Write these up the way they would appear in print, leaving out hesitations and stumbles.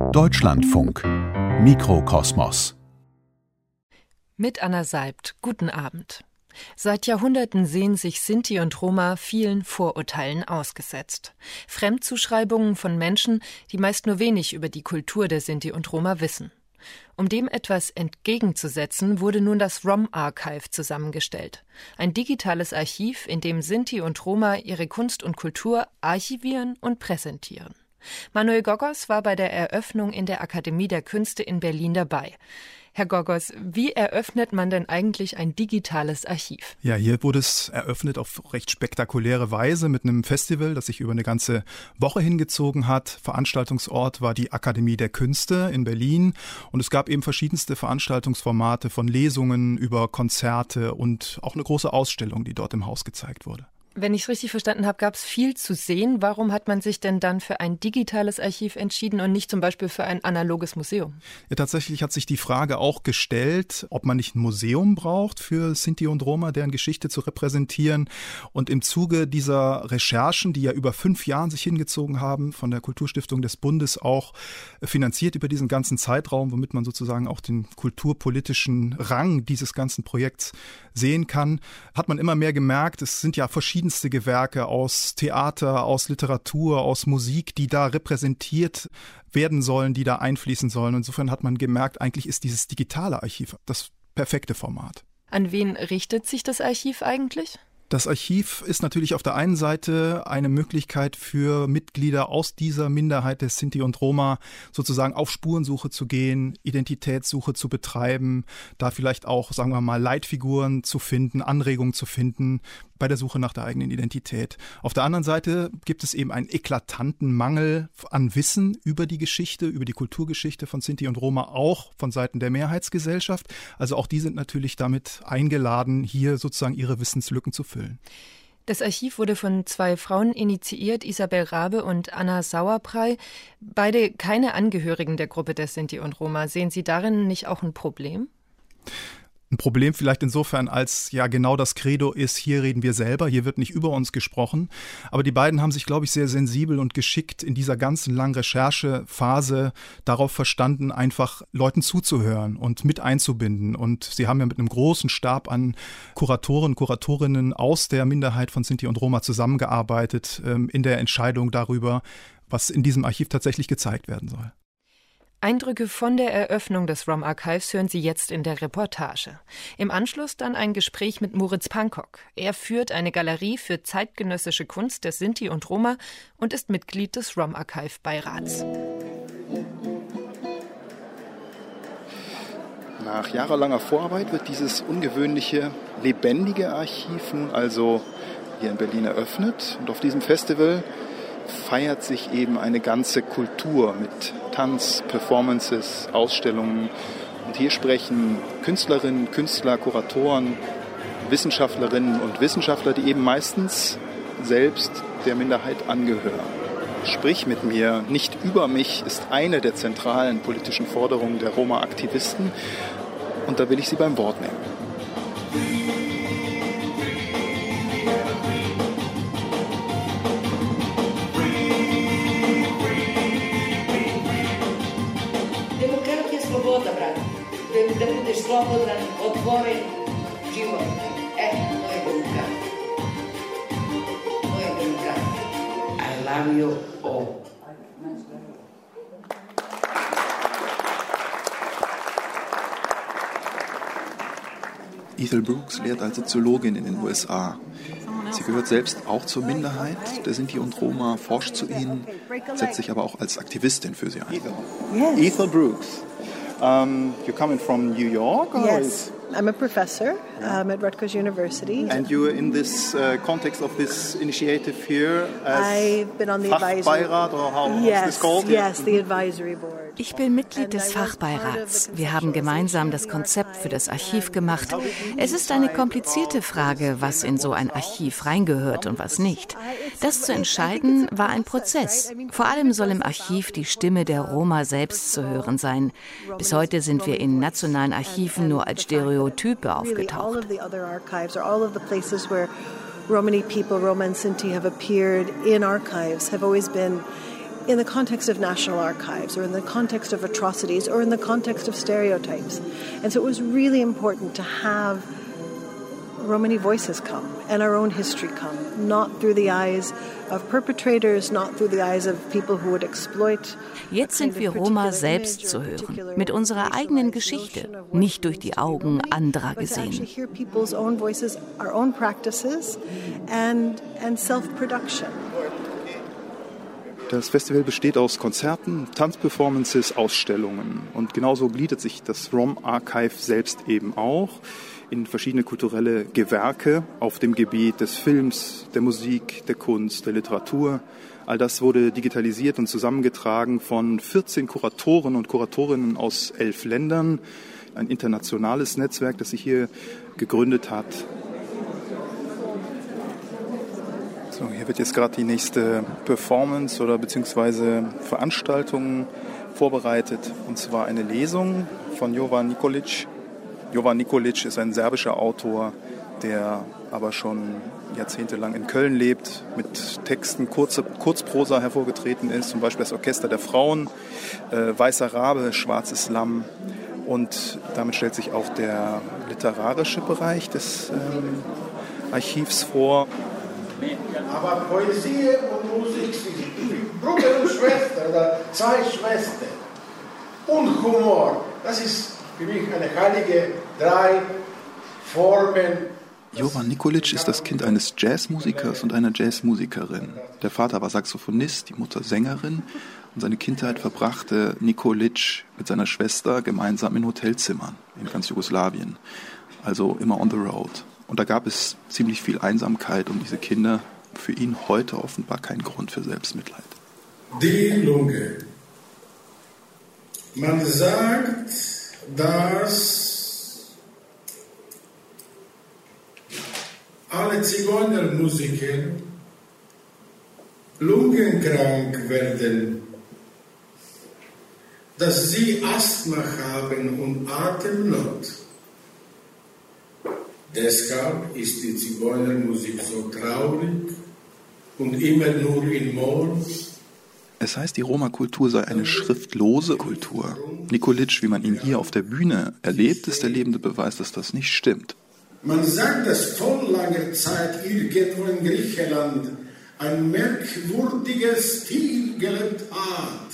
Deutschlandfunk Mikrokosmos. Mit Anna Seibt, guten Abend. Seit Jahrhunderten sehen sich Sinti und Roma vielen Vorurteilen ausgesetzt. Fremdzuschreibungen von Menschen, die meist nur wenig über die Kultur der Sinti und Roma wissen. Um dem etwas entgegenzusetzen, wurde nun das Rom Archive zusammengestellt. Ein digitales Archiv, in dem Sinti und Roma ihre Kunst und Kultur archivieren und präsentieren. Manuel Gogos war bei der Eröffnung in der Akademie der Künste in Berlin dabei. Herr Gogos, wie eröffnet man denn eigentlich ein digitales Archiv? Ja, hier wurde es eröffnet auf recht spektakuläre Weise mit einem Festival, das sich über eine ganze Woche hingezogen hat. Veranstaltungsort war die Akademie der Künste in Berlin und es gab eben verschiedenste Veranstaltungsformate von Lesungen über Konzerte und auch eine große Ausstellung, die dort im Haus gezeigt wurde. Wenn ich es richtig verstanden habe, gab es viel zu sehen. Warum hat man sich denn dann für ein digitales Archiv entschieden und nicht zum Beispiel für ein analoges Museum? Ja, tatsächlich hat sich die Frage auch gestellt, ob man nicht ein Museum braucht für Sinti und Roma, deren Geschichte zu repräsentieren. Und im Zuge dieser Recherchen, die ja über 5 Jahren sich hingezogen haben, von der Kulturstiftung des Bundes auch finanziert über diesen ganzen Zeitraum, womit man sozusagen auch den kulturpolitischen Rang dieses ganzen Projekts sehen kann, hat man immer mehr gemerkt, es sind ja verschiedenste Gewerke aus Theater, aus Literatur, aus Musik, die da repräsentiert werden sollen, die da einfließen sollen. Insofern hat man gemerkt, eigentlich ist dieses digitale Archiv das perfekte Format. An wen richtet sich das Archiv eigentlich? Das Archiv ist natürlich auf der einen Seite eine Möglichkeit für Mitglieder aus dieser Minderheit der Sinti und Roma sozusagen auf Spurensuche zu gehen, Identitätssuche zu betreiben, da vielleicht auch, sagen wir mal, Leitfiguren zu finden, Anregungen zu finden bei der Suche nach der eigenen Identität. Auf der anderen Seite gibt es eben einen eklatanten Mangel an Wissen über die Geschichte, über die Kulturgeschichte von Sinti und Roma, auch von Seiten der Mehrheitsgesellschaft. Also auch die sind natürlich damit eingeladen, hier sozusagen ihre Wissenslücken zu füllen. Das Archiv wurde von 2 Frauen initiiert, Isabel Rabe und Anna Sauerbrei. Beide keine Angehörigen der Gruppe der Sinti und Roma. Sehen Sie darin nicht auch ein Problem? Ein Problem vielleicht insofern, als ja genau das Credo ist, hier reden wir selber, hier wird nicht über uns gesprochen. Aber die beiden haben sich, glaube ich, sehr sensibel und geschickt in dieser ganzen langen Recherchephase darauf verstanden, einfach Leuten zuzuhören und mit einzubinden. Und sie haben ja mit einem großen Stab an Kuratorinnen aus der Minderheit von Sinti und Roma zusammengearbeitet in der Entscheidung darüber, was in diesem Archiv tatsächlich gezeigt werden soll. Eindrücke von der Eröffnung des Rom Archives hören Sie jetzt in der Reportage. Im Anschluss dann ein Gespräch mit Moritz Pankok. Er führt eine Galerie für zeitgenössische Kunst der Sinti und Roma und ist Mitglied des Rom Archive Beirats. Nach jahrelanger Vorarbeit wird dieses ungewöhnliche, lebendige Archiv nun also hier in Berlin eröffnet. Und auf diesem Festival feiert sich eben eine ganze Kultur mit Tanz, Performances, Ausstellungen. Und hier sprechen Künstlerinnen, Künstler, Kuratoren, Wissenschaftlerinnen und Wissenschaftler, die eben meistens selbst der Minderheit angehören. Sprich mit mir, nicht über mich, ist eine der zentralen politischen Forderungen der Roma-Aktivisten. Und da will ich Sie beim Wort nehmen. Da budeš slobodan, otvoren život. To je demokratija. To je demokratija. I love you all. Ethel Brooks lehrt als Soziologin in den USA. Sie gehört selbst auch zur Minderheit der Sinti und Roma, forscht zu ihnen, setzt sich aber auch als Aktivistin für sie ein. Ethel Brooks. You're coming from New York? Or yes, I'm a professor at Rutgers University. And you're in this context of this initiative here as I've been on the Fachbeirat, or how is this called? Yes, the advisory board. Ich bin Mitglied des Fachbeirats. Wir haben gemeinsam das Konzept für das Archiv gemacht. Es ist eine komplizierte Frage, was in so ein Archiv reingehört und was nicht. Das zu entscheiden war ein Prozess. Vor allem soll im Archiv die Stimme der Roma selbst zu hören sein. Bis heute sind wir in nationalen Archiven nur als Stereotype aufgetaucht. Romani people, Roma and Sinti have appeared in archives, have always been in the context of national archives or in the context of atrocities or in the context of stereotypes. And so it was really important to have Romani voices come and our own history come, not through the eyes of perpetrators, not through the eyes of people who would exploit. Jetzt sind wir Roma selbst zu hören, mit unserer eigenen Geschichte, nicht durch die Augen anderer gesehen. Das Festival besteht aus Konzerten, Tanzperformances, Ausstellungen. Und genauso gliedert sich das Rom Archive selbst eben auch in verschiedene kulturelle Gewerke auf dem Gebiet des Films, der Musik, der Kunst, der Literatur. All das wurde digitalisiert und zusammengetragen von 14 Kuratoren und Kuratorinnen aus 11 Ländern. Ein internationales Netzwerk, das sich hier gegründet hat. So, hier wird jetzt gerade die nächste Performance oder beziehungsweise Veranstaltung vorbereitet. Und zwar eine Lesung von Jovan Nikolic. Jovan Nikolic ist ein serbischer Autor, der aber schon jahrzehntelang in Köln lebt, mit Texten Kurzprosa hervorgetreten ist, zum Beispiel das Orchester der Frauen, Weißer Rabe, Schwarzes Lamm. Und damit stellt sich auch der literarische Bereich des Archivs vor. Aber Poesie und Musik sind Bruder und Schwester oder zwei Schwestern. Und Humor, das ist für mich eine heilige drei Formen. Jovan Nikolic ist das Kind eines Jazzmusikers und einer Jazzmusikerin. Der Vater war Saxophonist, die Mutter Sängerin und seine Kindheit verbrachte Nikolic mit seiner Schwester gemeinsam in Hotelzimmern in ganz Jugoslawien, also immer on the road. Und da gab es ziemlich viel Einsamkeit um diese Kinder. Für ihn heute offenbar kein Grund für Selbstmitleid. Die Lunge. Man sagt, dass alle Zigeunermusiker lungenkrank werden, dass sie Asthma haben und Atemnot. Deshalb ist die Zigeunermusik so traurig und immer nur in Moll. Es heißt, die Roma-Kultur sei eine schriftlose Kultur. Nikolic, wie man ihn hier auf der Bühne erlebt, ist der lebende Beweis, dass das nicht stimmt. Man sagt, dass vor langer Zeit irgendwo in Griechenland ein merkwürdiger Stil gelebt hat.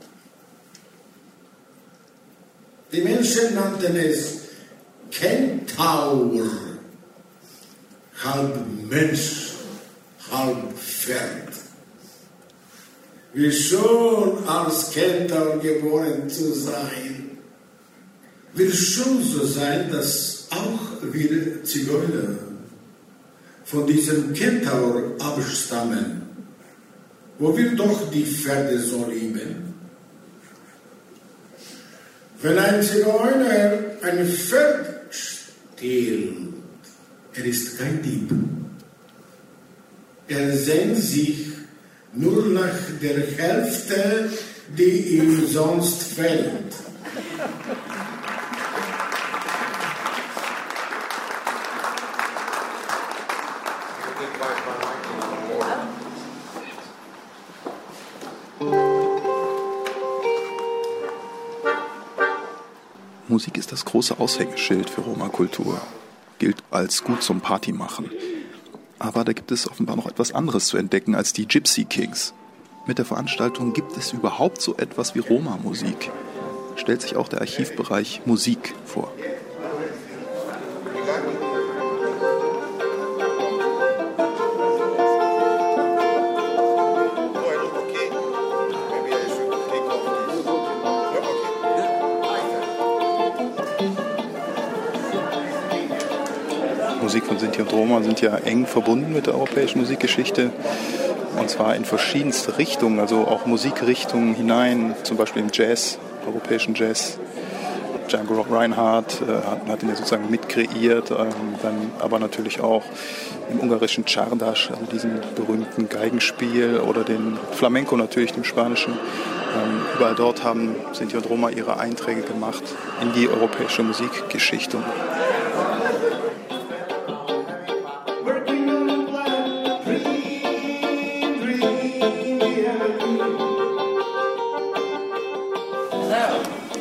Die Menschen nannten es Kentaur, halb Mensch, halb Pferd. Wie schon als Kentaur geboren zu sein, will schon so sein, dass auch wir Zigeuner von diesem Kentaur abstammen, wo wir doch die Pferde so lieben. Wenn ein Zigeuner ein Pferd stiehlt, er ist kein Dieb. Er sehnt sich nur nach der Hälfte, die ihm sonst fehlt. Musik ist das große Aushängeschild für Roma-Kultur, gilt als gut zum Partymachen. Aber da gibt es offenbar noch etwas anderes zu entdecken als die Gypsy Kings. Mit der Veranstaltung Gibt es überhaupt so etwas wie Roma-Musik? Stellt sich auch der Archivbereich Musik vor. Musik von Sinti und Roma sind ja eng verbunden mit der europäischen Musikgeschichte und zwar in verschiedenste Richtungen, also auch Musikrichtungen hinein, zum Beispiel im Jazz, europäischen Jazz. Django Reinhardt hat ihn ja sozusagen mitkreiert, dann aber natürlich auch im ungarischen Csardas, also diesem berühmten Geigenspiel oder den Flamenco natürlich, dem spanischen. Überall dort haben Sinti und Roma ihre Einträge gemacht in die europäische Musikgeschichte. Hello.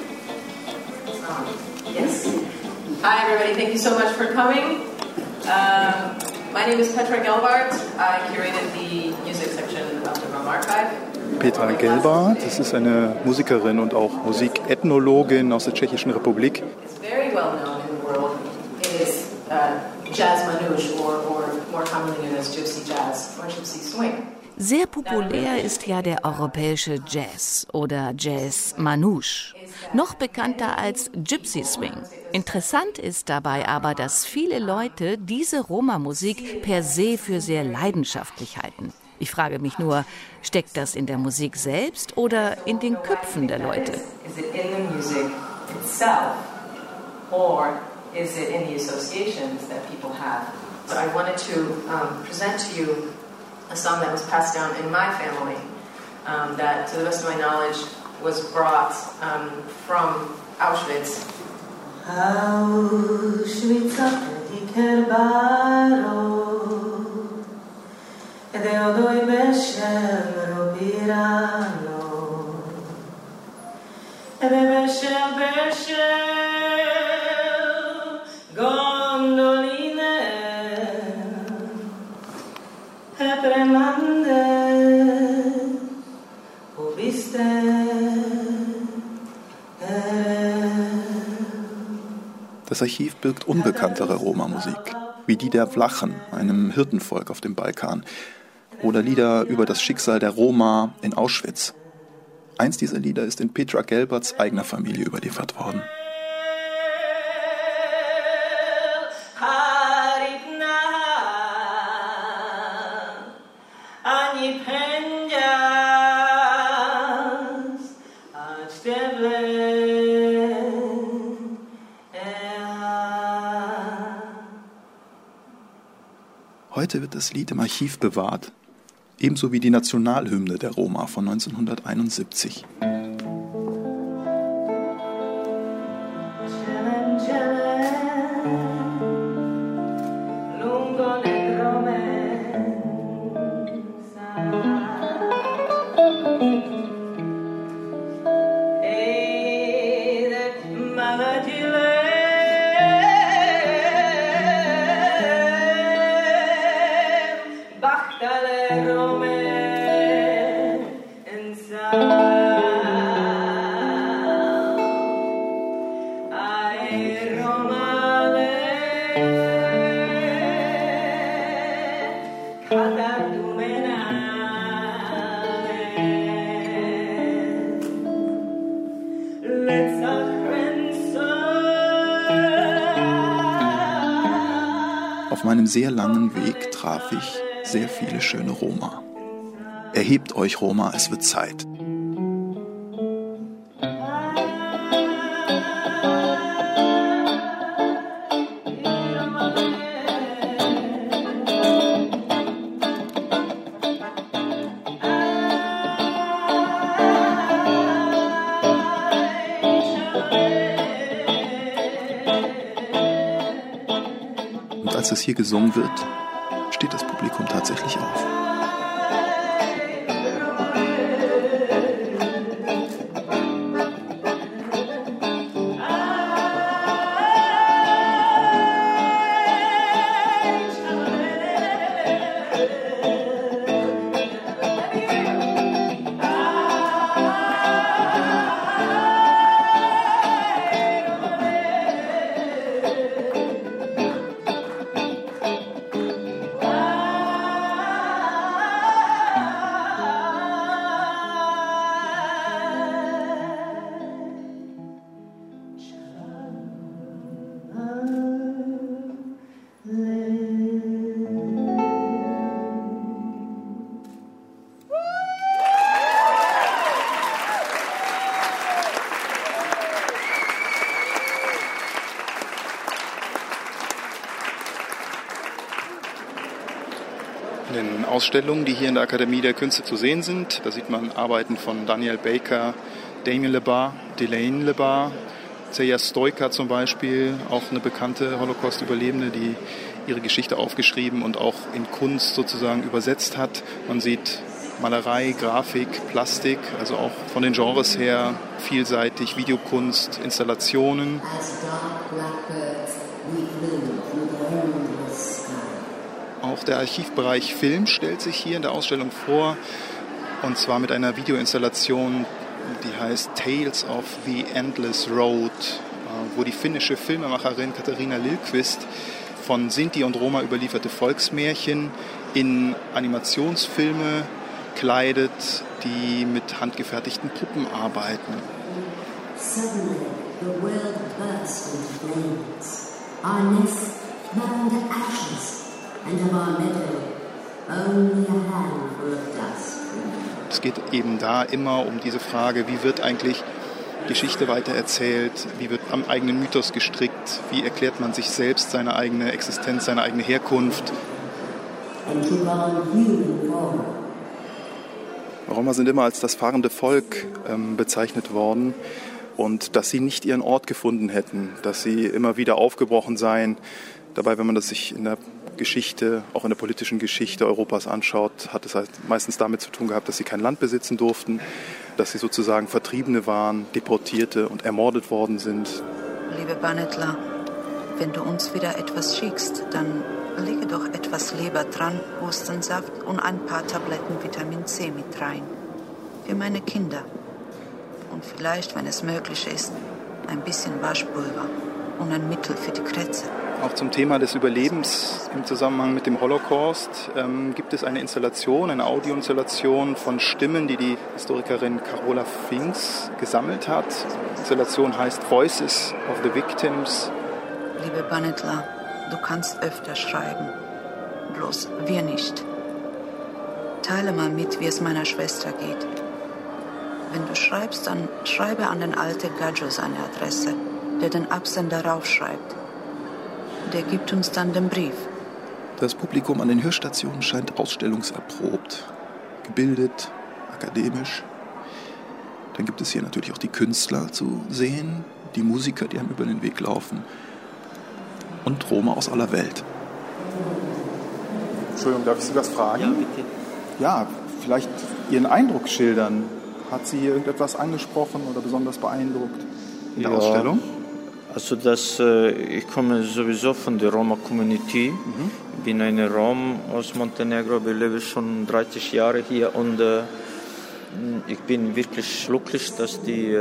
Yes. Hi, everybody. Thank you so much for coming. My name is Petra Gelbart. I curated the music section of the Roma Archive. Petra Gelbart, das ist eine Musikerin und auch Musikethnologin aus der Tschechischen Republik. It's very well known in the world. It is Jazz Manouche, or more commonly known as Gypsy Jazz or Gypsy Swing. Sehr populär ist ja der europäische Jazz oder Jazz Manouche, noch bekannter als Gypsy Swing. Interessant ist dabei aber, dass viele Leute diese Roma-Musik per se für sehr leidenschaftlich halten. Ich frage mich nur, steckt das in der Musik selbst oder in den Köpfen der Leute? Is it in the music itself, or is it in the associations that people have? So I wanted to present to you a song that was passed down in my family that, to the best of my knowledge, was brought from Auschwitz. Auschwitz Das Archiv birgt unbekanntere Roma-Musik, wie die der Vlachen, einem Hirtenvolk auf dem Balkan, oder Lieder über das Schicksal der Roma in Auschwitz. Eins dieser Lieder ist in Petra Gelbarts eigener Familie überliefert worden. Heute wird das Lied im Archiv bewahrt, ebenso wie die Nationalhymne der Roma von 1971. Auf meinem sehr langen Weg traf ich sehr viele schöne Roma. Erhebt euch, Roma, es wird Zeit. Als es hier gesungen wird, steht das Publikum tatsächlich auf. In den Ausstellungen, die hier in der Akademie der Künste zu sehen sind, da sieht man Arbeiten von Daniel Baker, Damien Lebar, Delaine Lebar, Celia Stoica zum Beispiel, auch eine bekannte Holocaust-Überlebende, die ihre Geschichte aufgeschrieben und auch in Kunst sozusagen übersetzt hat. Man sieht Malerei, Grafik, Plastik, also auch von den Genres her vielseitig, Videokunst, Installationen. Auch der Archivbereich Film stellt sich hier in der Ausstellung vor, und zwar mit einer Videoinstallation, die heißt Tales of the Endless Road, wo die finnische Filmemacherin Katarina Lillqvist von Sinti und Roma überlieferte Volksmärchen in Animationsfilme kleidet, die mit handgefertigten Puppen arbeiten. Suddenly the world burst into flames. Our nest burned to ashes, and of our meadow only a handful of dust. Es geht eben da immer um diese Frage, wie wird eigentlich Geschichte weitererzählt, wie wird am eigenen Mythos gestrickt, wie erklärt man sich selbst seine eigene Existenz, seine eigene Herkunft. Roma sind immer als das fahrende Volk bezeichnet worden und dass sie nicht ihren Ort gefunden hätten, dass sie immer wieder aufgebrochen seien. Dabei, wenn man das sich in der Geschichte, auch in der politischen Geschichte Europas anschaut, hat es halt meistens damit zu tun gehabt, dass sie kein Land besitzen durften, dass sie sozusagen Vertriebene waren, Deportierte und ermordet worden sind. Liebe Banetla, wenn du uns wieder etwas schickst, dann lege doch etwas Leber dran, Hustensaft und ein paar Tabletten Vitamin C mit rein. Für meine Kinder. Und vielleicht, wenn es möglich ist, ein bisschen Waschpulver und ein Mittel für die Krätze. Auch zum Thema des Überlebens im Zusammenhang mit dem Holocaust gibt es eine Installation, eine Audioinstallation von Stimmen, die die Historikerin Carola Finks gesammelt hat. Die Installation heißt Voices of the Victims. Liebe Banetla, du kannst öfter schreiben, bloß wir nicht. Teile mal mit, wie es meiner Schwester geht. Wenn du schreibst, dann schreibe an den alten Gadjo seine Adresse, der den Absender raufschreibt. Der gibt uns dann den Brief. Das Publikum an den Hörstationen scheint ausstellungserprobt, gebildet, akademisch. Dann gibt es hier natürlich auch die Künstler zu sehen, die Musiker, die einem über den Weg laufen und Roma aus aller Welt. Entschuldigung, darf ich Sie was fragen? Ja, bitte. Ja, vielleicht Ihren Eindruck schildern. Hat Sie hier irgendetwas angesprochen oder besonders beeindruckt in der Ausstellung? Also ich komme sowieso von der Roma-Community. Ich bin ein Rom aus Montenegro, ich lebe schon 30 Jahre hier und ich bin wirklich glücklich, dass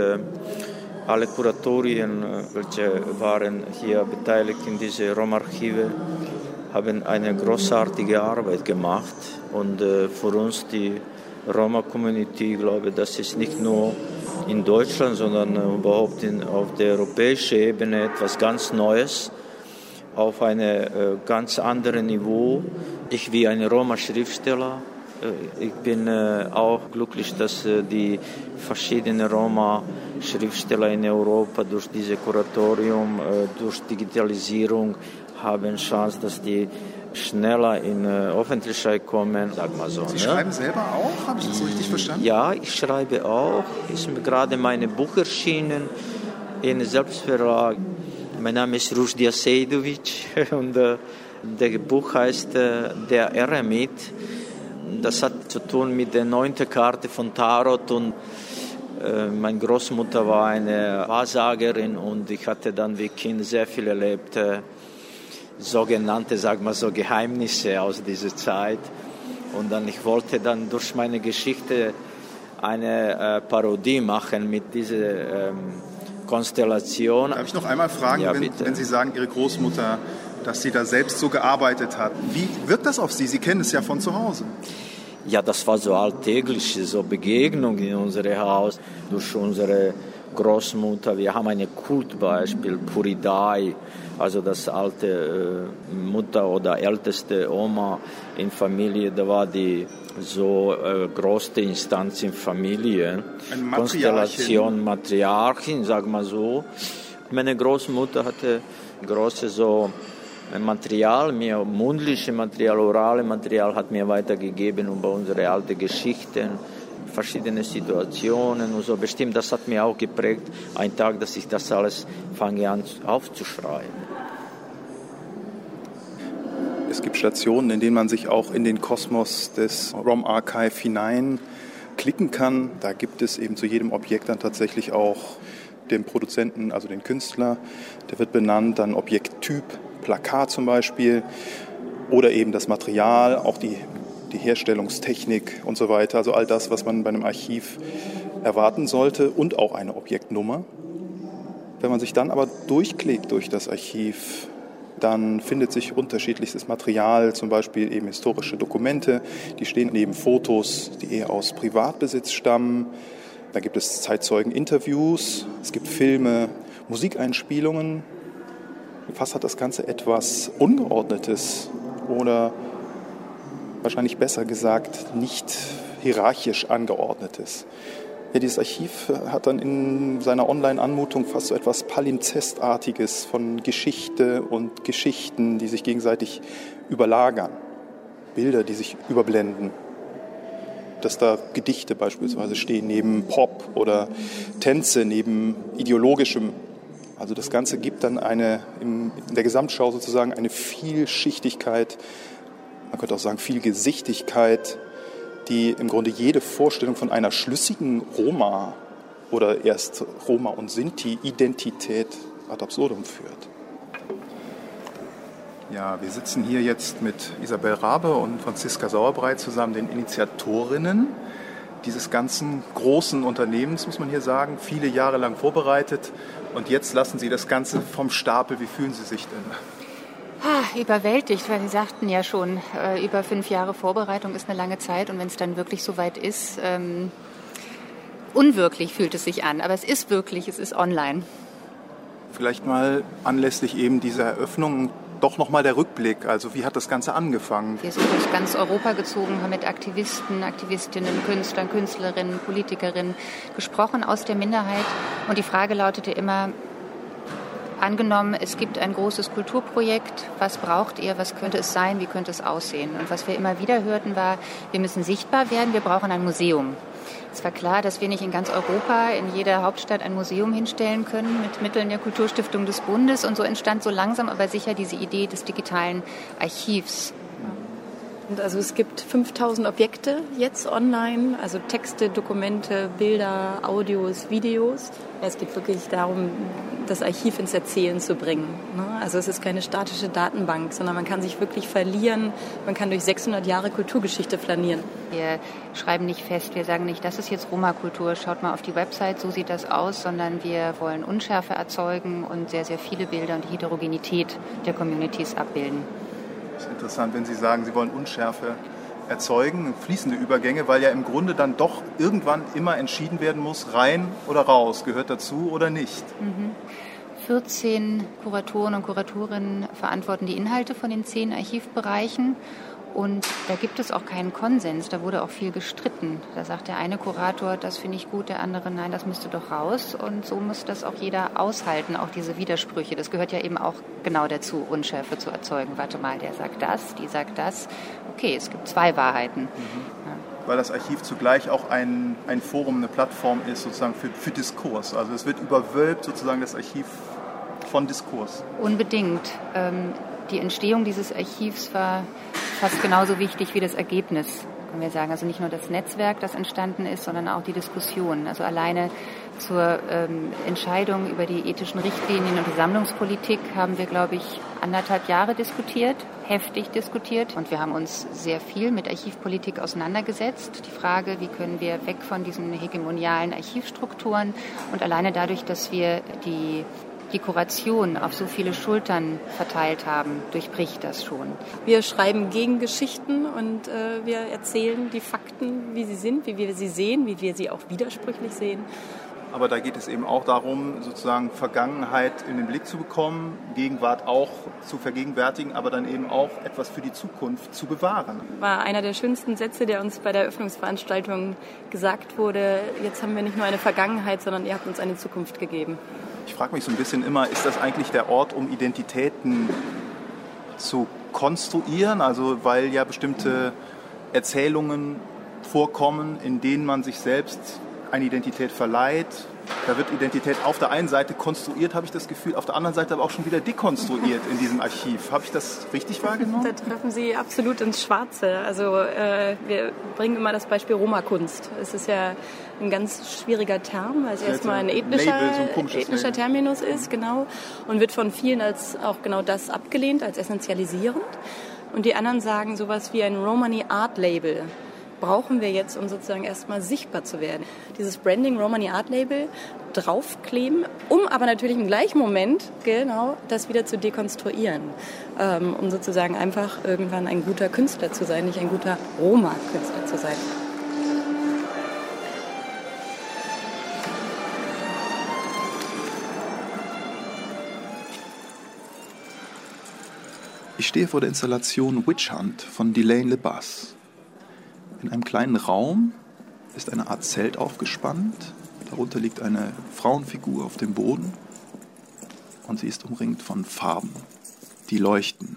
alle Kuratorien, welche waren hier beteiligt in diese Roma-Archive, haben eine großartige Arbeit gemacht und für uns die Roma-Community, ich glaube, das ist nicht nur in Deutschland, sondern überhaupt auf der europäischen Ebene etwas ganz Neues, auf einem ganz anderen Niveau. Ich wie ein Roma-Schriftsteller, ich bin auch glücklich, dass die verschiedenen Roma-Schriftsteller in Europa durch dieses Kuratorium, durch Digitalisierung haben Chance, dass die schneller in Öffentlichkeit kommen, sag mal so. Sie schreiben selber auch? Habe ich das so richtig verstanden? Ja, ich schreibe auch. Ist mir gerade mein Buch erschienen in Selbstverlag. Mein Name ist Rushdija Sejdović und das Buch heißt Der Eremit. Das hat zu tun mit der 9. Karte von Tarot und meine Großmutter war eine Wahrsagerin und ich hatte dann wie Kind sehr viel erlebt. Sogenannte, sagen wir so, Geheimnisse aus dieser Zeit. Und dann ich wollte dann durch meine Geschichte eine Parodie machen mit dieser Konstellation. Darf ich noch einmal fragen, ja, wenn Sie sagen, Ihre Großmutter, dass sie da selbst so gearbeitet hat. Wie wirkt das auf Sie? Sie kennen es ja von zu Hause. Ja, das war so alltägliche so Begegnung in unserem Haus durch unsere Großmutter. Wir haben ein Kultbeispiel, Puridai, also das alte Mutter oder älteste Oma in Familie, da war die so größte Instanz in Familie. Eine Konstellation, Matriarchin, sag mal so. Meine Großmutter hatte großes so Material, mir mündliche Material, orale Material hat mir weitergegeben über unsere alten Geschichten, verschiedene Situationen und so. Bestimmt, das hat mir auch geprägt, ein Tag, dass ich das alles fange an aufzuschreiben. Es gibt Stationen, in denen man sich auch in den Kosmos des ROM Archive hineinklicken kann. Da gibt es eben zu jedem Objekt dann tatsächlich auch den Produzenten, also den Künstler. Der wird benannt, dann Objekttyp, Plakat zum Beispiel oder eben das Material, auch die Herstellungstechnik und so weiter. Also all das, was man bei einem Archiv erwarten sollte und auch eine Objektnummer. Wenn man sich dann aber durchklickt durch das Archiv, dann findet sich unterschiedlichstes Material, zum Beispiel eben historische Dokumente, die stehen neben Fotos, die eher aus Privatbesitz stammen. Da gibt es Zeitzeugen-Interviews, es gibt Filme, Musikeinspielungen. Fast hat das Ganze etwas Ungeordnetes oder wahrscheinlich besser gesagt nicht hierarchisch Angeordnetes. Ja, dieses Archiv hat dann in seiner Online-Anmutung fast so etwas Palimpsestartiges von Geschichte und Geschichten, die sich gegenseitig überlagern. Bilder, die sich überblenden. Dass da Gedichte beispielsweise stehen neben Pop oder Tänze neben ideologischem. Also das Ganze gibt dann in der Gesamtschau sozusagen eine Vielschichtigkeit, man könnte auch sagen Vielgesichtigkeit, die im Grunde jede Vorstellung von einer schlüssigen Roma oder erst Roma- und Sinti-Identität ad absurdum führt. Ja, wir sitzen hier jetzt mit Isabel Rabe und Franziska Sauerbrei zusammen, den Initiatorinnen dieses ganzen großen Unternehmens, muss man hier sagen, viele Jahre lang vorbereitet. Und jetzt lassen Sie das Ganze vom Stapel. Wie fühlen Sie sich denn? Überwältigt, weil Sie sagten ja schon, über 5 Jahre Vorbereitung ist eine lange Zeit und wenn es dann wirklich soweit ist, unwirklich fühlt es sich an, aber es ist wirklich, es ist online. Vielleicht mal anlässlich eben dieser Eröffnung doch nochmal der Rückblick, also wie hat das Ganze angefangen? Wir sind durch ganz Europa gezogen, haben mit Aktivisten, Aktivistinnen, Künstlern, Künstlerinnen, Politikerinnen gesprochen aus der Minderheit und die Frage lautete immer, angenommen, es gibt ein großes Kulturprojekt, was braucht ihr, was könnte es sein, wie könnte es aussehen? Und was wir immer wieder hörten war, wir müssen sichtbar werden, wir brauchen ein Museum. Es war klar, dass wir nicht in ganz Europa, in jeder Hauptstadt ein Museum hinstellen können mit Mitteln der Kulturstiftung des Bundes. Und so entstand so langsam aber sicher diese Idee des digitalen Archivs. Und also es gibt 5000 Objekte jetzt online, also Texte, Dokumente, Bilder, Audios, Videos. Es geht wirklich darum, das Archiv ins Erzählen zu bringen. Also es ist keine statische Datenbank, sondern man kann sich wirklich verlieren. Man kann durch 600 Jahre Kulturgeschichte flanieren. Wir schreiben nicht fest, wir sagen nicht, das ist jetzt Roma-Kultur, schaut mal auf die Website, so sieht das aus, sondern wir wollen Unschärfe erzeugen und sehr, sehr viele Bilder und die Heterogenität der Communities abbilden. Das ist interessant, wenn Sie sagen, Sie wollen Unschärfe erzeugen, fließende Übergänge, weil ja im Grunde dann doch irgendwann immer entschieden werden muss, rein oder raus, gehört dazu oder nicht. 14 Kuratoren und Kuratorinnen verantworten die Inhalte von den 10 Archivbereichen. Und da gibt es auch keinen Konsens, da wurde auch viel gestritten. Da sagt der eine Kurator, das finde ich gut, der andere, nein, das müsste doch raus. Und so muss das auch jeder aushalten, auch diese Widersprüche. Das gehört ja eben auch genau dazu, Unschärfe zu erzeugen. Warte mal, der sagt das, die sagt das. Okay, es gibt 2 Wahrheiten. Ja. Weil das Archiv zugleich auch ein Forum, eine Plattform ist sozusagen für Diskurs. Also es wird überwölbt sozusagen das Archiv von Diskurs. Unbedingt. Die Entstehung dieses Archivs war fast genauso wichtig wie das Ergebnis, können wir sagen. Also nicht nur das Netzwerk, das entstanden ist, sondern auch die Diskussion. Also alleine zur Entscheidung über die ethischen Richtlinien und die Sammlungspolitik haben wir, glaube ich, 1,5 Jahre diskutiert, heftig diskutiert. Und wir haben uns sehr viel mit Archivpolitik auseinandergesetzt. Die Frage, wie können wir weg von diesen hegemonialen Archivstrukturen und alleine dadurch, dass wir die Kuration auf so viele Schultern verteilt haben, durchbricht das schon. Wir schreiben Gegengeschichten und wir erzählen die Fakten, wie sie sind, wie wir sie sehen, wie wir sie auch widersprüchlich sehen. Aber da geht es eben auch darum, sozusagen Vergangenheit in den Blick zu bekommen, Gegenwart auch zu vergegenwärtigen, aber dann eben auch etwas für die Zukunft zu bewahren. War einer der schönsten Sätze, der uns bei der Eröffnungsveranstaltung gesagt wurde. Jetzt haben wir nicht nur eine Vergangenheit, sondern ihr habt uns eine Zukunft gegeben. Ich frage mich so ein bisschen immer, ist das eigentlich der Ort, um Identitäten zu konstruieren? Also weil ja bestimmte Erzählungen vorkommen, in denen man sich selbst eine Identität verleiht, Da wird Identität auf der einen Seite konstruiert, habe ich das Gefühl, auf der anderen Seite aber auch schon wieder dekonstruiert in diesem Archiv. Habe ich das richtig wahrgenommen? Da treffen Sie absolut ins Schwarze. Also wir bringen immer das Beispiel Roma-Kunst. Es ist ja ein ganz schwieriger Term, weil es erstmal ein ethnischer Terminus ist, genau, und wird von vielen als auch genau das abgelehnt, als essentialisierend. Und die anderen sagen, sowas wie ein Romani Art Label brauchen wir jetzt, um sozusagen erstmal sichtbar zu werden. Dieses Branding Romani Art Label draufkleben, um aber natürlich im gleichen Moment genau das wieder zu dekonstruieren, um sozusagen einfach irgendwann ein guter Künstler zu sein, nicht ein guter Roma-Künstler zu sein. Ich stehe vor der Installation Witch Hunt von Delaine LeBas. In einem kleinen Raum ist eine Art Zelt aufgespannt. Darunter liegt eine Frauenfigur auf dem Boden und sie ist umringt von Farben, die leuchten,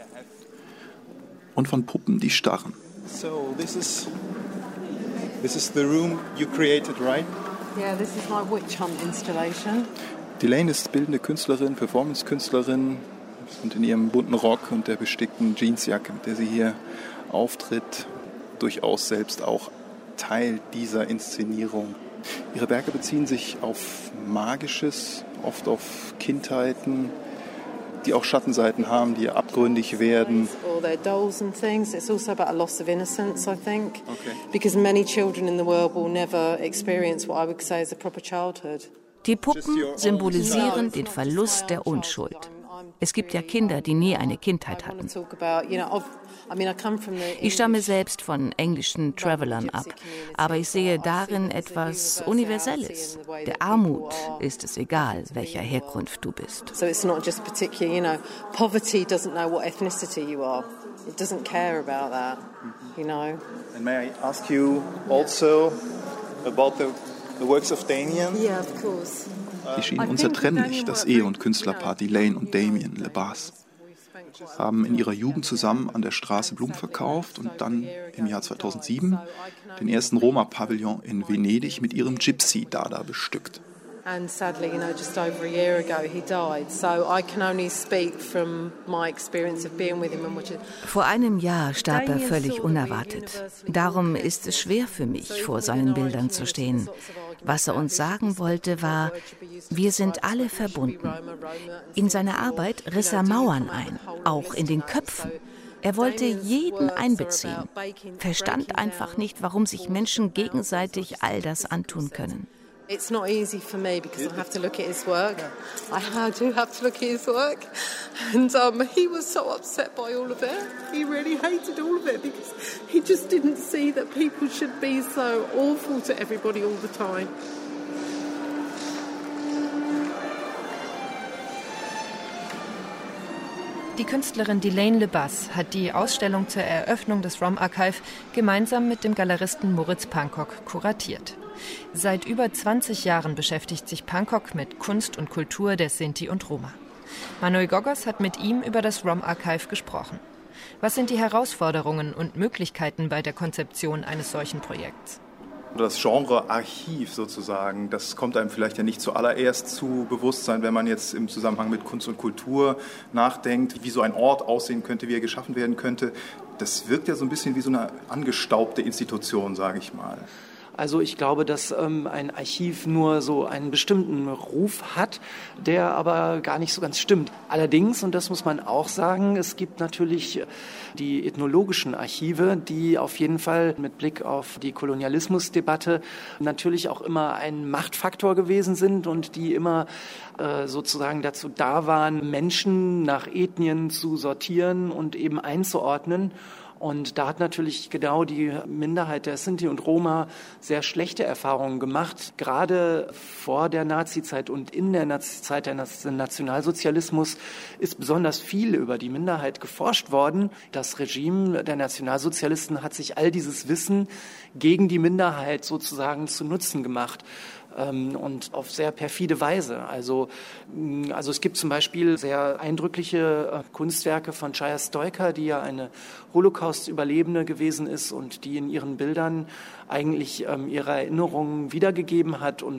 und von Puppen, die starren. So this is the room you created, right? Yeah, this is my Witch Hunt installation. Delaine ist bildende Künstlerin, Performance-Künstlerin und in ihrem bunten Rock und der bestickten Jeansjacke, mit der sie hier auftritt, durchaus selbst auch Teil dieser Inszenierung. Ihre Werke beziehen sich auf Magisches, oft auf Kindheiten, die auch Schattenseiten haben, die abgründig werden. Or their dolls and things. It's also about a loss of innocence, I think. Okay. Because many children in the world will never experience what I would say is a proper childhood. Die Puppen symbolisieren den Verlust der Unschuld. Es gibt ja Kinder, die nie eine Kindheit hatten. Ich stamme selbst von englischen Travelern ab, aber ich sehe darin etwas Universelles. Der Armut ist es egal, welcher Herkunft du bist. So it's not just particular, poverty doesn't know what ethnicity you are. It doesn't care about that, And may I ask you also about the works of Damien? Yeah, of course. Sie schienen unzertrennlich, das Ehe- und Künstlerpaar Delaine und Damien LeBas. Haben in ihrer Jugend zusammen an der Straße Blumen verkauft und dann im Jahr 2007 den ersten Roma-Pavillon in Venedig mit ihrem Gypsy-Dada bestückt. And sadly, just over a year ago, he died. So I can only speak from my experience of being with him and watching. Vor einem Jahr starb er völlig unerwartet. Darum ist es schwer für mich, vor seinen Bildern zu stehen. Was er uns sagen wollte, war, wir sind alle verbunden. In seiner Arbeit riss er Mauern ein, auch in den Köpfen. Er wollte jeden einbeziehen, verstand einfach nicht, warum sich Menschen gegenseitig all das antun können. It's not easy for me because I have to look at his work. I do have to look at his work. And he was so upset by all of it. He really hated all of it because he just didn't see that people should be so awful to everybody all the time. Die Künstlerin Delaine LeBas hat die Ausstellung zur Eröffnung des ROM Archive gemeinsam mit dem Galeristen Moritz Pankok kuratiert. Seit über 20 Jahren beschäftigt sich Pankok mit Kunst und Kultur der Sinti und Roma. Manuel Gogos hat mit ihm über das ROM Archive gesprochen. Was sind die Herausforderungen und Möglichkeiten bei der Konzeption eines solchen Projekts? Das Genre Archiv sozusagen, das kommt einem vielleicht ja nicht zuallererst zu Bewusstsein, wenn man jetzt im Zusammenhang mit Kunst und Kultur nachdenkt, wie so ein Ort aussehen könnte, wie er geschaffen werden könnte. Das wirkt ja so ein bisschen wie so eine angestaubte Institution, sage ich mal. Also ich glaube, dass ein Archiv nur so einen bestimmten Ruf hat, der aber gar nicht so ganz stimmt. Allerdings, und das muss man auch sagen, es gibt natürlich die ethnologischen Archive, die auf jeden Fall mit Blick auf die Kolonialismusdebatte natürlich auch immer ein Machtfaktor gewesen sind und die immer sozusagen dazu da waren, Menschen nach Ethnien zu sortieren und eben einzuordnen. Und da hat natürlich genau die Minderheit der Sinti und Roma sehr schlechte Erfahrungen gemacht. Gerade vor der Nazizeit und in der Nazizeit des Nationalsozialismus ist besonders viel über die Minderheit geforscht worden. Das Regime der Nationalsozialisten hat sich all dieses Wissen gegen die Minderheit sozusagen zu Nutzen gemacht. Und auf sehr perfide Weise. Also es gibt zum Beispiel sehr eindrückliche Kunstwerke von Chaya Stoica, die ja eine Holocaust-Überlebende gewesen ist und die in ihren Bildern eigentlich ihre Erinnerungen wiedergegeben hat und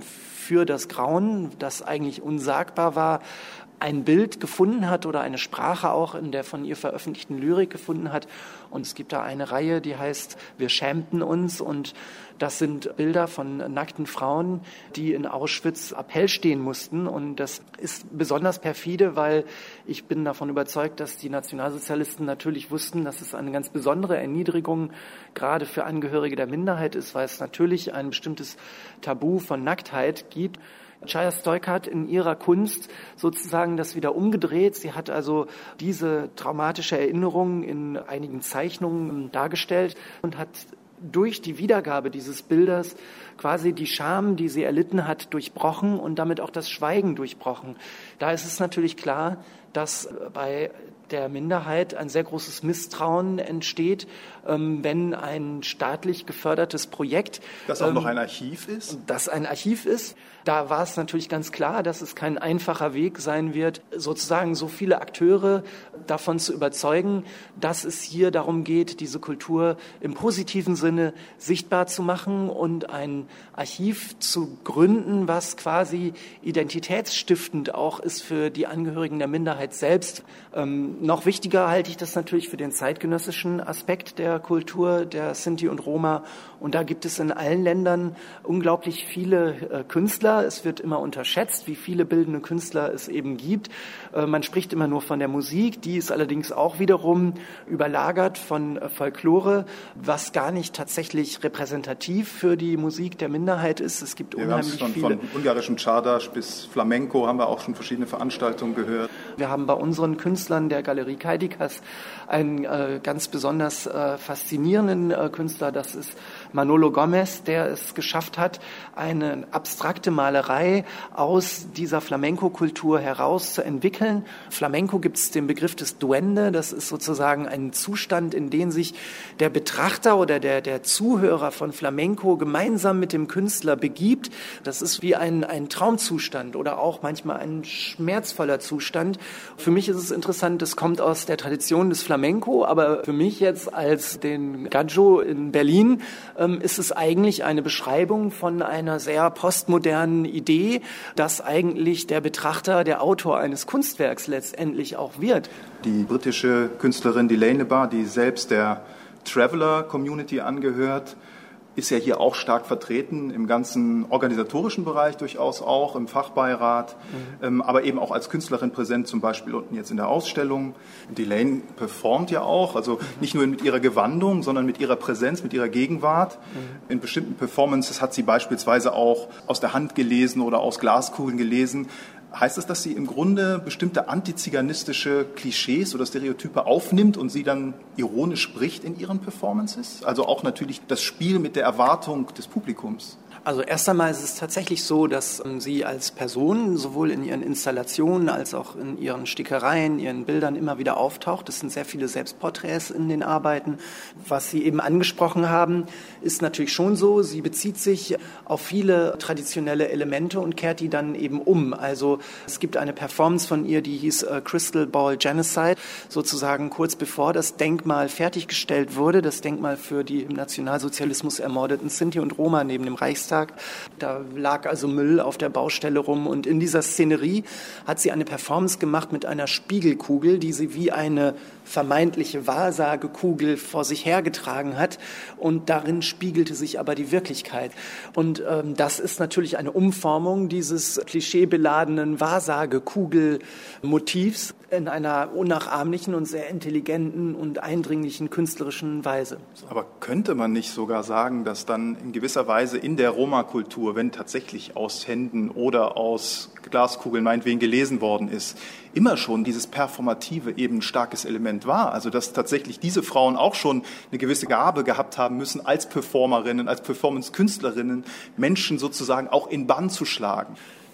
für das Grauen, das eigentlich unsagbar war, ein Bild gefunden hat oder eine Sprache auch in der von ihr veröffentlichten Lyrik gefunden hat. Und es gibt da eine Reihe, die heißt Wir schämten uns, und das sind Bilder von nackten Frauen, die in Auschwitz Appell stehen mussten. Und das ist besonders perfide, weil ich bin davon überzeugt, dass die Nationalsozialisten natürlich wussten, dass es eine ganz besondere Erniedrigung gerade für Angehörige der Minderheit ist, weil es natürlich ein bestimmtes Tabu von Nacktheit gibt. Chaya Stoica hat in ihrer Kunst sozusagen das wieder umgedreht. Sie hat also diese traumatische Erinnerung in einigen Zeichnungen dargestellt und hat durch die Wiedergabe dieses Bildes quasi die Scham, die sie erlitten hat, durchbrochen und damit auch das Schweigen durchbrochen. Da ist es natürlich klar, dass bei der Minderheit ein sehr großes Misstrauen entsteht, wenn ein staatlich gefördertes Projekt... Das auch noch ein Archiv ist? Das ein Archiv ist. Da war es natürlich ganz klar, dass es kein einfacher Weg sein wird, sozusagen so viele Akteure davon zu überzeugen, dass es hier darum geht, diese Kultur im positiven Sinne sichtbar zu machen und ein Archiv zu gründen, was quasi identitätsstiftend auch ist für die Angehörigen der Minderheit selbst. Noch wichtiger halte ich das natürlich für den zeitgenössischen Aspekt der Kultur der Sinti und Roma. Und da gibt es in allen Ländern unglaublich viele Künstler. Es wird immer unterschätzt, wie viele bildende Künstler es eben gibt. Man spricht immer nur von der Musik, die ist allerdings auch wiederum überlagert von Folklore, was gar nicht tatsächlich repräsentativ für die Musik der Minderheit ist. Es gibt unheimlich viele. Von ungarischem Czardas bis Flamenco haben wir auch schon verschiedene Veranstaltungen gehört. Wir haben bei unseren Künstlern der Galerie Kaidikas einen ganz besonders faszinierenden Künstler, das ist Manolo Gomez, der es geschafft hat, eine abstrakte Malerei aus dieser Flamenco-Kultur heraus zu entwickeln. Flamenco gibt es den Begriff des Duende, das ist sozusagen ein Zustand, in den sich der Betrachter oder der Zuhörer von Flamenco gemeinsam mit dem Künstler begibt. Das ist wie ein Traumzustand oder auch manchmal ein schmerzvoller Zustand. Für mich ist es interessant, das kommt aus der Tradition des Flamenco, aber für mich jetzt als den Gaggio in Berlin ist es eigentlich eine Beschreibung von einer sehr postmodernen Idee, dass eigentlich der Betrachter der Autor eines Kunstwerks letztendlich auch wird. Die britische Künstlerin Delaney Barr, die selbst der Traveller-Community angehört, ist ja hier auch stark vertreten, im ganzen organisatorischen Bereich durchaus auch, im Fachbeirat, aber eben auch als Künstlerin präsent, zum Beispiel unten jetzt in der Ausstellung. Delaney performt ja auch, also nicht nur mit ihrer Gewandung, sondern mit ihrer Präsenz, mit ihrer Gegenwart. In bestimmten Performances hat sie beispielsweise auch aus der Hand gelesen oder aus Glaskugeln gelesen. Heißt das, dass sie im Grunde bestimmte antiziganistische Klischees oder Stereotype aufnimmt und sie dann ironisch spricht in ihren Performances? Also auch natürlich das Spiel mit der Erwartung des Publikums. Also erst einmal ist es tatsächlich so, dass sie als Person sowohl in ihren Installationen als auch in ihren Stickereien, ihren Bildern immer wieder auftaucht. Es sind sehr viele Selbstporträts in den Arbeiten. Was Sie eben angesprochen haben, ist natürlich schon so. Sie bezieht sich auf viele traditionelle Elemente und kehrt die dann eben um. Also es gibt eine Performance von ihr, die hieß Crystal Ball Genocide, sozusagen kurz bevor das Denkmal fertiggestellt wurde, das Denkmal für die im Nationalsozialismus ermordeten Sinti und Roma neben dem Reichstag. Da lag also Müll auf der Baustelle rum und in dieser Szenerie hat sie eine Performance gemacht mit einer Spiegelkugel, die sie wie eine vermeintliche Wahrsagekugel vor sich hergetragen hat und darin spiegelte sich aber die Wirklichkeit. Und das ist natürlich eine Umformung dieses klischeebeladenen Wahrsagekugel-Motivs in einer unnachahmlichen und sehr intelligenten und eindringlichen künstlerischen Weise. Aber könnte man nicht sogar sagen, dass dann in gewisser Weise in der Roma-Kultur, wenn tatsächlich aus Händen oder aus Glaskugeln meinetwegen gelesen worden ist, immer schon dieses Performative eben ein starkes Element war? Also dass tatsächlich diese Frauen auch schon eine gewisse Gabe gehabt haben müssen, als Performerinnen, als Performance-Künstlerinnen Menschen sozusagen auch in Bann zu schlagen.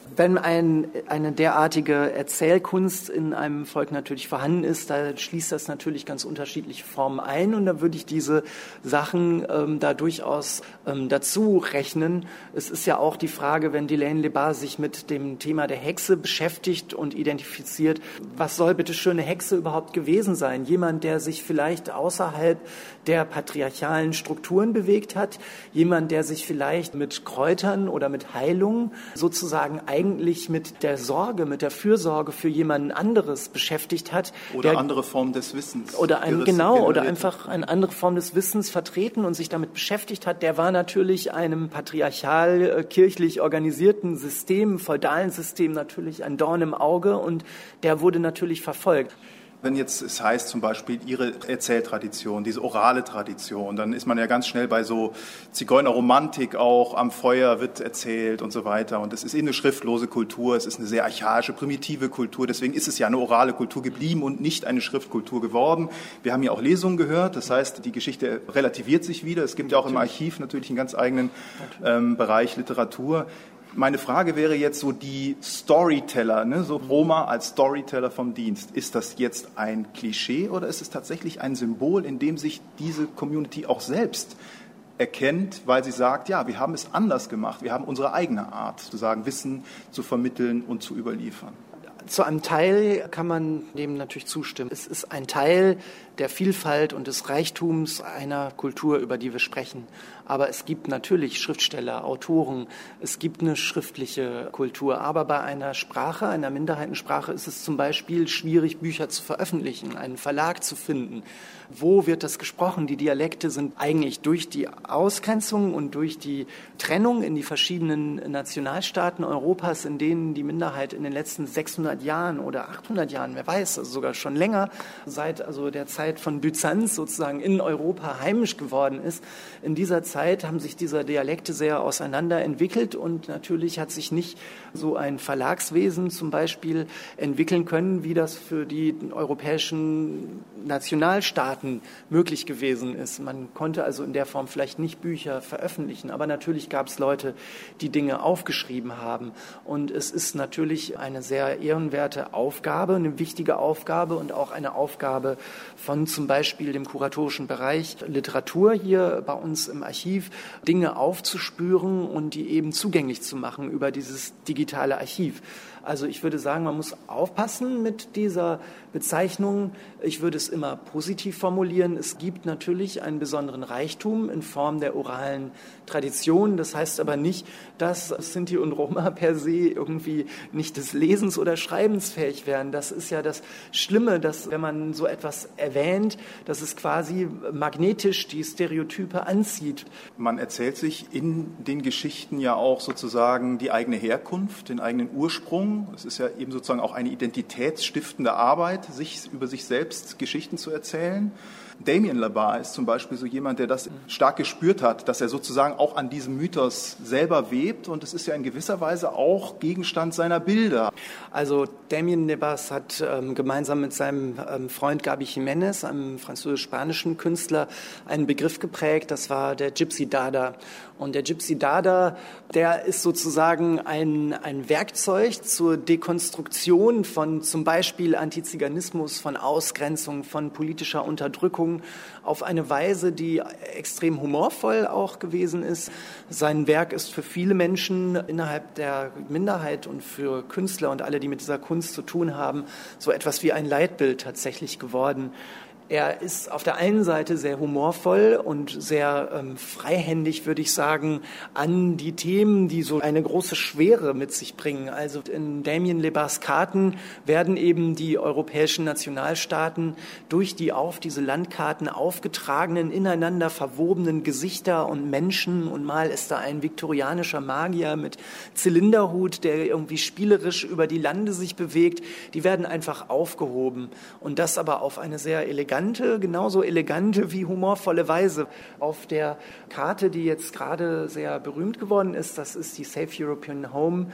Wenn eine derartige Erzählkunst in einem Volk natürlich vorhanden ist, da schließt das natürlich ganz unterschiedliche Formen ein und da würde ich diese Sachen da durchaus dazu rechnen. Es ist ja auch die Frage, wenn Delaine LeBar sich mit dem Thema der Hexe beschäftigt und identifiziert, was soll bitte schön eine Hexe überhaupt gewesen sein? Jemand, der sich vielleicht außerhalb der patriarchalen Strukturen bewegt hat, jemand, der sich vielleicht mit Kräutern oder mit Heilung sozusagen eigentlich mit der Sorge, mit der Fürsorge für jemanden anderes beschäftigt hat. Oder andere Form des Wissens. Oder einfach eine andere Form des Wissens vertreten und sich damit beschäftigt hat, der war natürlich einem patriarchal kirchlich organisierten System, feudalen System natürlich ein Dorn im Auge und der wurde natürlich verfolgt. Wenn jetzt es heißt zum Beispiel Ihre Erzähltradition, diese orale Tradition, dann ist man ja ganz schnell bei so Zigeunerromantik auch, am Feuer wird erzählt und so weiter. Und es ist eine schriftlose Kultur, es ist eine sehr archaische, primitive Kultur. Deswegen ist es ja eine orale Kultur geblieben und nicht eine Schriftkultur geworden. Wir haben ja auch Lesungen gehört, das heißt, die Geschichte relativiert sich wieder. Es gibt ja auch im Archiv natürlich einen ganz eigenen Bereich Literatur. Meine Frage wäre jetzt so die Storyteller, ne? So Roma als Storyteller vom Dienst. Ist das jetzt ein Klischee oder ist es tatsächlich ein Symbol, in dem sich diese Community auch selbst erkennt, weil sie sagt, ja, wir haben es anders gemacht, wir haben unsere eigene Art, sozusagen Wissen zu vermitteln und zu überliefern? Zu einem Teil kann man dem natürlich zustimmen. Es ist ein Teil der Vielfalt und des Reichtums einer Kultur, über die wir sprechen. Aber es gibt natürlich Schriftsteller, Autoren, es gibt eine schriftliche Kultur. Aber bei einer Sprache, einer Minderheitensprache, ist es zum Beispiel schwierig, Bücher zu veröffentlichen, einen Verlag zu finden. Wo wird das gesprochen? Die Dialekte sind eigentlich durch die Ausgrenzung und durch die Trennung in die verschiedenen Nationalstaaten Europas, in denen die Minderheit in den letzten 600 Jahren oder 800 Jahren, wer weiß, also sogar schon länger, seit also der Zeit von Byzanz sozusagen in Europa heimisch geworden ist. In dieser Zeit haben sich diese Dialekte sehr auseinander entwickelt und natürlich hat sich nicht so ein Verlagswesen zum Beispiel entwickeln können, wie das für die europäischen Nationalstaaten möglich gewesen ist. Man konnte also in der Form vielleicht nicht Bücher veröffentlichen, aber natürlich gab es Leute, die Dinge aufgeschrieben haben. Und es ist natürlich eine sehr ehrenwerte Aufgabe, eine wichtige Aufgabe und auch eine Aufgabe von zum Beispiel dem kuratorischen Bereich Literatur hier bei uns im Archiv, Dinge aufzuspüren und die eben zugänglich zu machen über dieses digitale Archiv. Also ich würde sagen, man muss aufpassen mit dieser Bezeichnung. Ich würde es immer positiv formulieren. Es gibt natürlich einen besonderen Reichtum in Form der oralen Tradition. Das heißt aber nicht, dass Sinti und Roma per se irgendwie nicht des Lesens oder Schreibens fähig wären. Das ist ja das Schlimme, dass wenn man so etwas erwähnt, dass es quasi magnetisch die Stereotype anzieht. Man erzählt sich in den Geschichten ja auch sozusagen die eigene Herkunft, den eigenen Ursprung. Es ist ja eben sozusagen auch eine identitätsstiftende Arbeit, über sich selbst Geschichten zu erzählen. Damien LeBar ist zum Beispiel so jemand, der das stark gespürt hat, dass er sozusagen auch an diesem Mythos selber webt und es ist ja in gewisser Weise auch Gegenstand seiner Bilder. Also Damien LeBar hat gemeinsam mit seinem Freund Gabi Jiménez, einem französisch-spanischen Künstler, einen Begriff geprägt, das war der Gypsy Dada. Und der Gypsy Dada, der ist sozusagen ein Werkzeug zur Dekonstruktion von zum Beispiel Antiziganismus, von Ausgrenzung, von politischer Unterdrückung auf eine Weise, die extrem humorvoll auch gewesen ist. Sein Werk ist für viele Menschen innerhalb der Minderheit und für Künstler und alle, die mit dieser Kunst zu tun haben, so etwas wie ein Leitbild tatsächlich geworden. Er ist auf der einen Seite sehr humorvoll und sehr freihändig, würde ich sagen, an die Themen, die so eine große Schwere mit sich bringen. Also in Damien LeBars Karten werden eben die europäischen Nationalstaaten durch die auf diese Landkarten aufgetragenen, ineinander verwobenen Gesichter und Menschen, und mal ist da ein viktorianischer Magier mit Zylinderhut, der irgendwie spielerisch über die Lande sich bewegt, die werden einfach aufgehoben und das aber auf eine sehr genauso elegante wie humorvolle Weise. Auf der Karte, die jetzt gerade sehr berühmt geworden ist, das ist die Safe European Home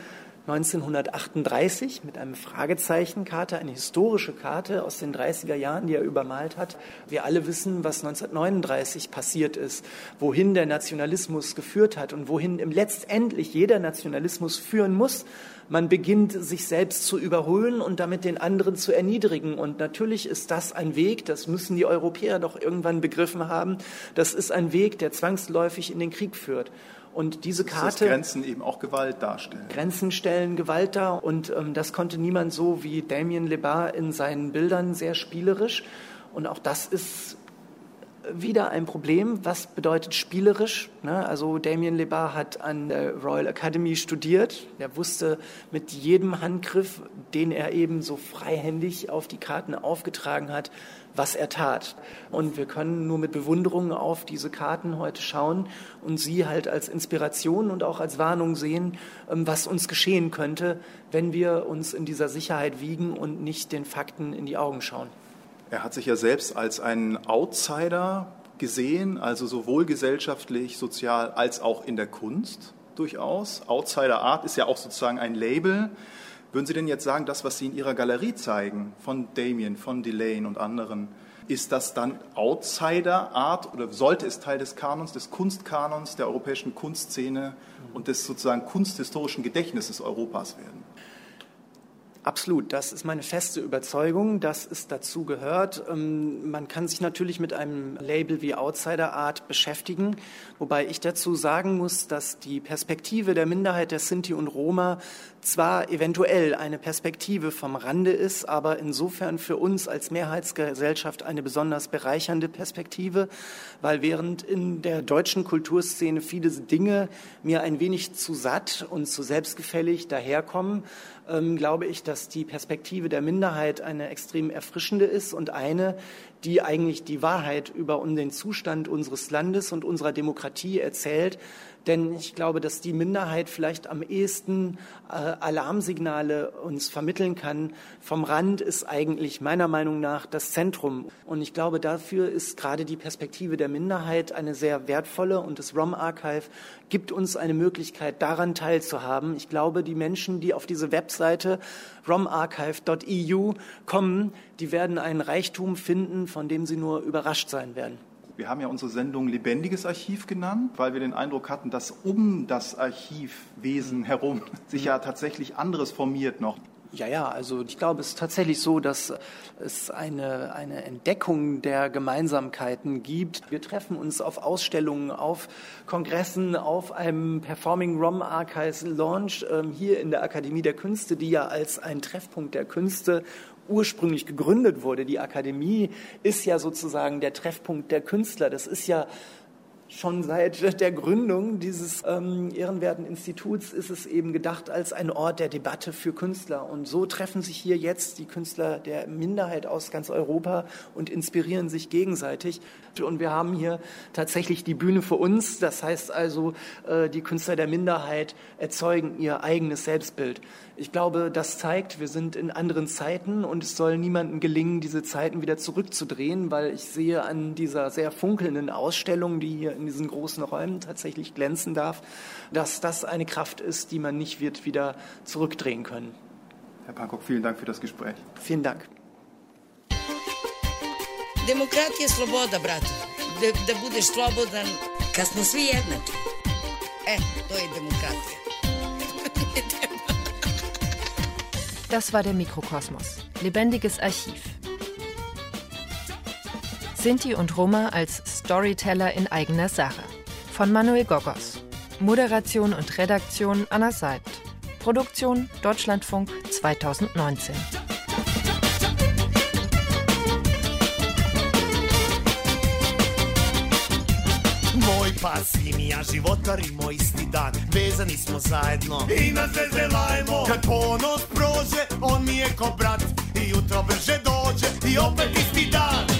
1938 mit einem Fragezeichenkarte, eine historische Karte aus den 30er Jahren, die er übermalt hat. Wir alle wissen, was 1939 passiert ist, wohin der Nationalismus geführt hat und wohin letztendlich jeder Nationalismus führen muss. Man beginnt, sich selbst zu überholen und damit den anderen zu erniedrigen. Und natürlich ist das ein Weg, das müssen die Europäer doch irgendwann begriffen haben, das ist ein Weg, der zwangsläufig in den Krieg führt. Und diese Karte... Dass Grenzen eben auch Gewalt darstellen. Grenzen stellen Gewalt dar und das konnte niemand so wie Damien Lebar in seinen Bildern sehr spielerisch. Und auch das ist wieder ein Problem. Was bedeutet spielerisch? Also Damien Lebar hat an der Royal Academy studiert. Er wusste mit jedem Handgriff, den er eben so freihändig auf die Karten aufgetragen hat, was er tat. Und wir können nur mit Bewunderung auf diese Karten heute schauen und sie halt als Inspiration und auch als Warnung sehen, was uns geschehen könnte, wenn wir uns in dieser Sicherheit wiegen und nicht den Fakten in die Augen schauen. Er hat sich ja selbst als einen Outsider gesehen, also sowohl gesellschaftlich, sozial als auch in der Kunst durchaus. Outsider Art ist ja auch sozusagen ein Label. Würden Sie denn jetzt sagen, das, was Sie in Ihrer Galerie zeigen, von Damien, von Delane und anderen, ist das dann Outsider Art oder sollte es Teil des Kanons, des Kunstkanons, der europäischen Kunstszene und des sozusagen kunsthistorischen Gedächtnisses Europas werden? Absolut, das ist meine feste Überzeugung, dass es dazu gehört. Man kann sich natürlich mit einem Label wie Outsider Art beschäftigen, wobei ich dazu sagen muss, dass die Perspektive der Minderheit der Sinti und Roma zwar eventuell eine Perspektive vom Rande ist, aber insofern für uns als Mehrheitsgesellschaft eine besonders bereichernde Perspektive, weil während in der deutschen Kulturszene viele Dinge mir ein wenig zu satt und zu selbstgefällig daherkommen, glaube ich, dass die Perspektive der Minderheit eine extrem erfrischende ist und eine, die eigentlich die Wahrheit über den Zustand unseres Landes und unserer Demokratie erzählt. Denn ich glaube, dass die Minderheit vielleicht am ehesten Alarmsignale uns vermitteln kann. Vom Rand ist eigentlich meiner Meinung nach das Zentrum. Und ich glaube, dafür ist gerade die Perspektive der Minderheit eine sehr wertvolle. Und das ROM Archive gibt uns eine Möglichkeit, daran teilzuhaben. Ich glaube, die Menschen, die auf diese Webseite romarchive.eu kommen, die werden einen Reichtum finden, von dem sie nur überrascht sein werden. Wir haben ja unsere Sendung Lebendiges Archiv genannt, weil wir den Eindruck hatten, dass um das Archivwesen herum sich ja tatsächlich anderes formiert noch. Ja, also ich glaube, es ist tatsächlich so, dass es eine Entdeckung der Gemeinsamkeiten gibt. Wir treffen uns auf Ausstellungen, auf Kongressen, auf einem Performing ROM Archives Launch hier in der Akademie der Künste, die ja als ein Treffpunkt der Künste ursprünglich gegründet wurde. Die Akademie ist ja sozusagen der Treffpunkt der Künstler. Das ist ja schon seit der Gründung dieses ehrenwerten Instituts ist es eben gedacht als ein Ort der Debatte für Künstler. Und so treffen sich hier jetzt die Künstler der Minderheit aus ganz Europa und inspirieren sich gegenseitig. Und wir haben hier tatsächlich die Bühne für uns. Das heißt also, die Künstler der Minderheit erzeugen ihr eigenes Selbstbild. Ich glaube, das zeigt, wir sind in anderen Zeiten und es soll niemandem gelingen, diese Zeiten wieder zurückzudrehen, weil ich sehe an dieser sehr funkelnden Ausstellung, die hier in diesen großen Räumen tatsächlich glänzen darf, dass das eine Kraft ist, die man nicht wird wieder zurückdrehen können. Herr Pankok, vielen Dank für das Gespräch. Vielen Dank. Demokratija je sloboda, brate. Da budeš slobodan kad smo svi jednaki. To je demokratija. Das war der Mikrokosmos. Lebendiges Archiv. Sinti und Roma als Storyteller in eigener Sache. Von Manuel Gogos. Moderation und Redaktion Anna Seibt. Produktion Deutschlandfunk 2019. Moj pas i mi ja životarimo isti dan, vezani smo zajedno i na zveze lajemo. Kad ponos prođe, on mi je ko brat i jutro brže dođe i opet isti dan.